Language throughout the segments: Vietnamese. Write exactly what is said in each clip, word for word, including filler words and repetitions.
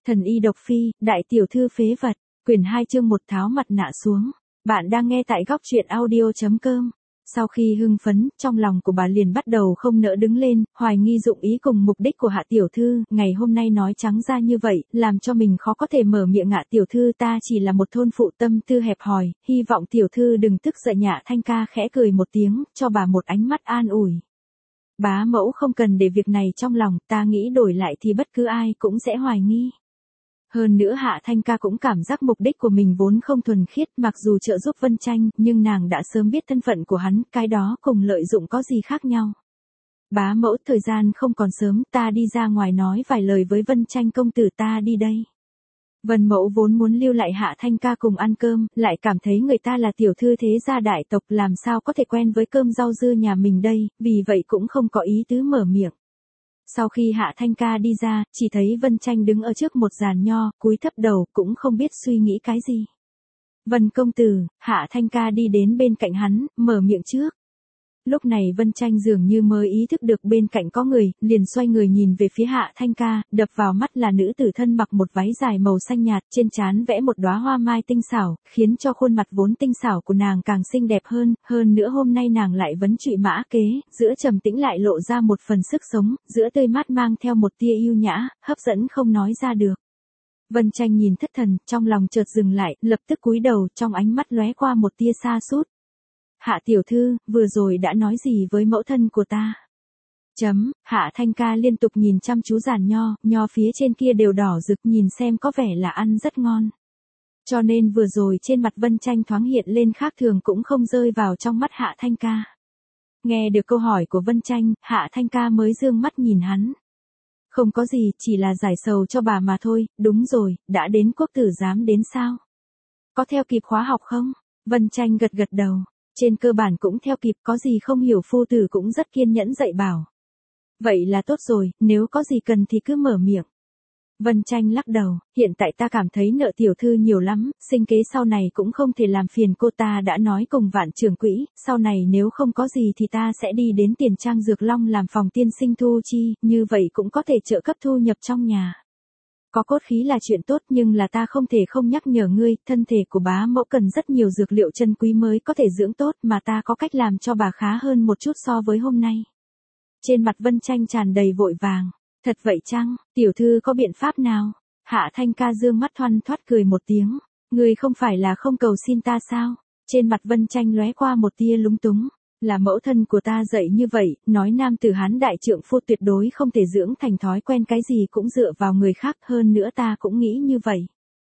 Thần y độc phi, đại tiểu thư phế vật, quyển hai chương một tháo mặt nạ xuống. Bạn đang nghe tại góc truyện audio chấm com. Sau khi hưng phấn, trong lòng của bà liền bắt đầu không nỡ đứng lên, hoài nghi dụng ý cùng mục đích của Hạ tiểu thư, ngày hôm nay nói trắng ra như vậy, làm cho mình khó có thể mở miệng. Hạ tiểu thư, ta chỉ là một thôn phụ tâm tư hẹp hòi, hy vọng tiểu thư đừng tức giận. Hạ Thanh Ca khẽ cười một tiếng, cho bà một ánh mắt an ủi. Bá mẫu không cần để việc này trong lòng, ta nghĩ đổi lại thì bất cứ ai cũng sẽ hoài nghi. Hơn nữa Hạ Thanh Ca cũng cảm giác mục đích của mình vốn không thuần khiết, mặc dù trợ giúp Vân Tranh, nhưng nàng đã sớm biết thân phận của hắn, cái đó cùng lợi dụng có gì khác nhau. Bá mẫu, thời gian không còn sớm, ta đi ra ngoài nói vài lời với Vân Tranh công tử, ta đi đây. Vân mẫu vốn muốn lưu lại Hạ Thanh Ca cùng ăn cơm, lại cảm thấy người ta là tiểu thư thế gia đại tộc, làm sao có thể quen với cơm rau dưa nhà mình đây, vì vậy cũng không có ý tứ mở miệng. Sau khi Hạ Thanh Ca đi ra, chỉ thấy Vân Tranh đứng ở trước một giàn nho, cúi thấp đầu, cũng không biết suy nghĩ cái gì. Vân công tử, Hạ Thanh Ca đi đến bên cạnh hắn, mở miệng trước. Lúc này Vân Tranh dường như mới ý thức được bên cạnh có người, liền xoay người nhìn về phía Hạ Thanh Ca, đập vào mắt là nữ tử thân mặc một váy dài màu xanh nhạt, trên trán vẽ một đóa hoa mai tinh xảo, khiến cho khuôn mặt vốn tinh xảo của nàng càng xinh đẹp hơn, hơn nữa hôm nay nàng lại vấn trụy mã kế, giữa trầm tĩnh lại lộ ra một phần sức sống, giữa tươi mát mang theo một tia yêu nhã, hấp dẫn không nói ra được. Vân Tranh nhìn thất thần, trong lòng chợt dừng lại, lập tức cúi đầu, trong ánh mắt lóe qua một tia sa sút. Hạ tiểu thư, vừa rồi đã nói gì với mẫu thân của ta? Chấm, Hạ Thanh Ca liên tục nhìn chăm chú giàn nho, nho phía trên kia đều đỏ rực, nhìn xem có vẻ là ăn rất ngon. Cho nên vừa rồi trên mặt Vân Tranh thoáng hiện lên khác thường cũng không rơi vào trong mắt Hạ Thanh Ca. Nghe được câu hỏi của Vân Tranh, Hạ Thanh Ca mới dương mắt nhìn hắn. Không có gì, chỉ là giải sầu cho bà mà thôi. Đúng rồi, đã đến quốc tử giám đến sao? Có theo kịp khóa học không? Vân Tranh gật gật đầu. Trên cơ bản cũng theo kịp, có gì không hiểu phu tử cũng rất kiên nhẫn dạy bảo. Vậy là tốt rồi, nếu có gì cần thì cứ mở miệng. Vân Tranh lắc đầu, hiện tại ta cảm thấy nợ tiểu thư nhiều lắm, sinh kế sau này cũng không thể làm phiền cô, ta đã nói cùng Vạn trưởng quỹ, sau này nếu không có gì thì ta sẽ đi đến Tiền Trang Dược Long làm phòng tiên sinh thu chi, như vậy cũng có thể trợ cấp thu nhập trong nhà. Có cốt khí là chuyện tốt, nhưng là ta không thể không nhắc nhở ngươi, thân thể của bá mẫu cần rất nhiều dược liệu chân quý mới có thể dưỡng tốt, mà ta có cách làm cho bà khá hơn một chút so với hôm nay. Trên mặt Vân Tranh tràn đầy vội vàng. Thật vậy chăng, tiểu thư có biện pháp nào? Hạ Thanh Ca dương mắt thoăn thoắt cười một tiếng. Ngươi không phải là không cầu xin ta sao? Trên mặt Vân Tranh lóe qua một tia lúng túng. Là mẫu thân của ta dạy như vậy, nói nam tử Hán đại trượng phu tuyệt đối không thể dưỡng thành thói quen cái gì cũng dựa vào người khác, hơn nữa ta cũng nghĩ như vậy.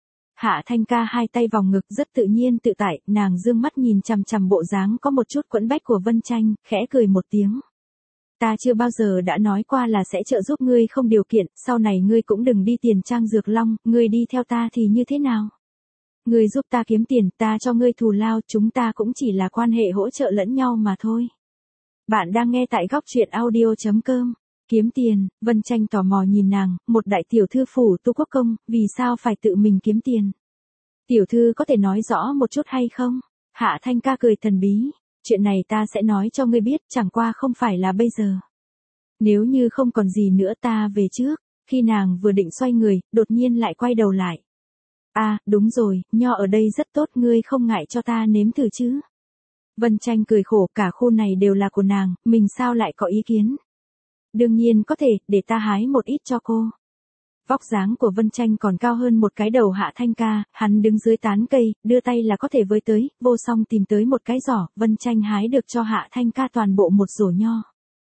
Hạ Thanh Ca hai tay vòng ngực rất tự nhiên tự tại, nàng dương mắt nhìn chằm chằm bộ dáng có một chút quẫn bách của Vân Tranh, khẽ cười một tiếng. Ta chưa bao giờ đã nói qua là sẽ trợ giúp ngươi không điều kiện, sau này ngươi cũng đừng đi Tiền Trang Dược Long, ngươi đi theo ta thì như thế nào? Ngươi giúp ta kiếm tiền, ta cho ngươi thù lao, chúng ta cũng chỉ là quan hệ hỗ trợ lẫn nhau mà thôi. Bạn đang nghe tại góc truyện audio chấm com. Kiếm tiền, Vân Tranh tò mò nhìn nàng, một đại tiểu thư phủ tu quốc công, vì sao phải tự mình kiếm tiền? Tiểu thư có thể nói rõ một chút hay không? Hạ Thanh Ca cười thần bí. Chuyện này ta sẽ nói cho ngươi biết, chẳng qua không phải là bây giờ. Nếu như không còn gì nữa ta về trước. Khi nàng vừa định xoay người, đột nhiên lại quay đầu lại. À, đúng rồi, nho ở đây rất tốt, ngươi không ngại cho ta nếm thử chứ? Vân Tranh cười khổ, cả khu này đều là của nàng, mình sao lại có ý kiến? Đương nhiên có thể, để ta hái một ít cho cô. Vóc dáng của Vân Tranh còn cao hơn một cái đầu Hạ Thanh Ca, hắn đứng dưới tán cây, đưa tay là có thể với tới, vô song tìm tới một cái giỏ, Vân Tranh hái được cho Hạ Thanh Ca toàn bộ một rổ nho.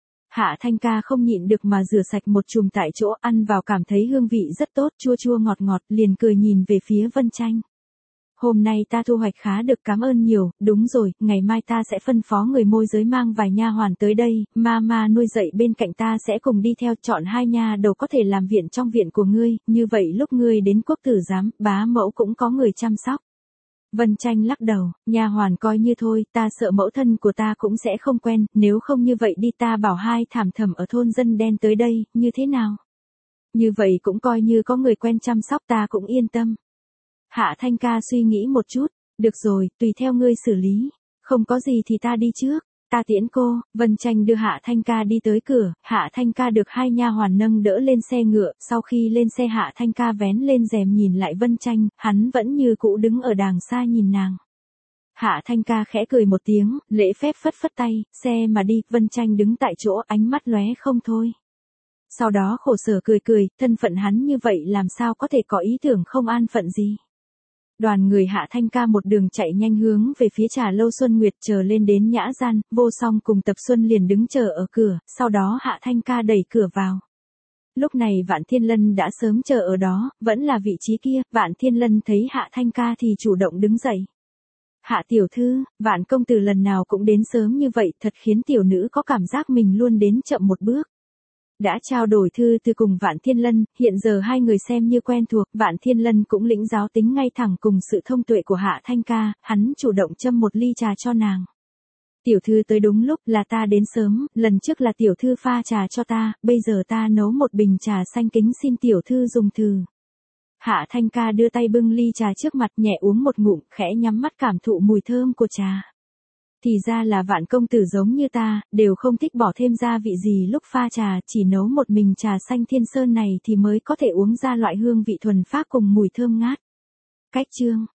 Hạ Thanh Ca không nhịn được mà rửa sạch một chùm tại chỗ, ăn vào cảm thấy hương vị rất tốt, chua chua ngọt ngọt, liền cười nhìn về phía Vân Tranh. Hôm nay ta thu hoạch khá được, cảm ơn nhiều, đúng rồi, ngày mai ta sẽ phân phó người môi giới mang vài nha hoàn tới đây, mama nuôi dạy bên cạnh ta sẽ cùng đi theo, chọn hai nha đầu có thể làm viện trong viện của ngươi, như vậy lúc ngươi đến quốc tử giám, bá mẫu cũng có người chăm sóc. Vân Tranh lắc đầu, nha hoàn coi như thôi, ta sợ mẫu thân của ta cũng sẽ không quen, nếu không như vậy đi ta bảo hai thảm thầm ở thôn dân đen tới đây, như thế nào? Như vậy cũng coi như có người quen chăm sóc, ta cũng yên tâm. Hạ Thanh Ca suy nghĩ một chút, được rồi, tùy theo ngươi xử lý, không có gì thì ta đi trước. Ta tiễn cô. Vân Tranh đưa Hạ Thanh Ca đi tới cửa, Hạ Thanh Ca được hai nha hoàn nâng đỡ lên xe ngựa, sau khi lên xe Hạ Thanh Ca vén lên rèm nhìn lại Vân Tranh, hắn vẫn như cũ đứng ở đàng xa nhìn nàng. Hạ Thanh Ca khẽ cười một tiếng, lễ phép phất phất tay, xe mà đi. Vân Tranh đứng tại chỗ, ánh mắt lóe không thôi. Sau đó khổ sở cười cười, thân phận hắn như vậy làm sao có thể có ý tưởng không an phận gì. Đoàn người Hạ Thanh Ca một đường chạy nhanh hướng về phía trà lâu Xuân Nguyệt, chờ lên đến nhã gian, Vô Song cùng Tập Xuân liền đứng chờ ở cửa, sau đó Hạ Thanh Ca đẩy cửa vào. Lúc này Vạn Thiên Lân đã sớm chờ ở đó, vẫn là vị trí kia. Vạn Thiên Lân thấy Hạ Thanh Ca thì chủ động đứng dậy. Hạ tiểu thư, Vạn công tử lần nào cũng đến sớm như vậy, thật khiến tiểu nữ có cảm giác mình luôn đến chậm một bước. Đã trao đổi thư từ cùng Vạn Thiên Lân, hiện giờ hai người xem như quen thuộc, Vạn Thiên Lân cũng lĩnh giáo tính ngay thẳng cùng sự thông tuệ của Hạ Thanh Ca, hắn chủ động châm một ly trà cho nàng. Tiểu thư tới đúng lúc, là ta đến sớm, lần trước là tiểu thư pha trà cho ta, bây giờ ta nấu một bình trà xanh kính xin tiểu thư dùng thử. Hạ Thanh Ca đưa tay bưng ly trà trước mặt, nhẹ uống một ngụm, khẽ nhắm mắt cảm thụ mùi thơm của trà. Thì ra là Vạn công tử giống như ta, đều không thích bỏ thêm gia vị gì lúc pha trà, chỉ nấu một mình trà xanh Thiên Sơn này thì mới có thể uống ra loại hương vị thuần phác cùng mùi thơm ngát. Cách chương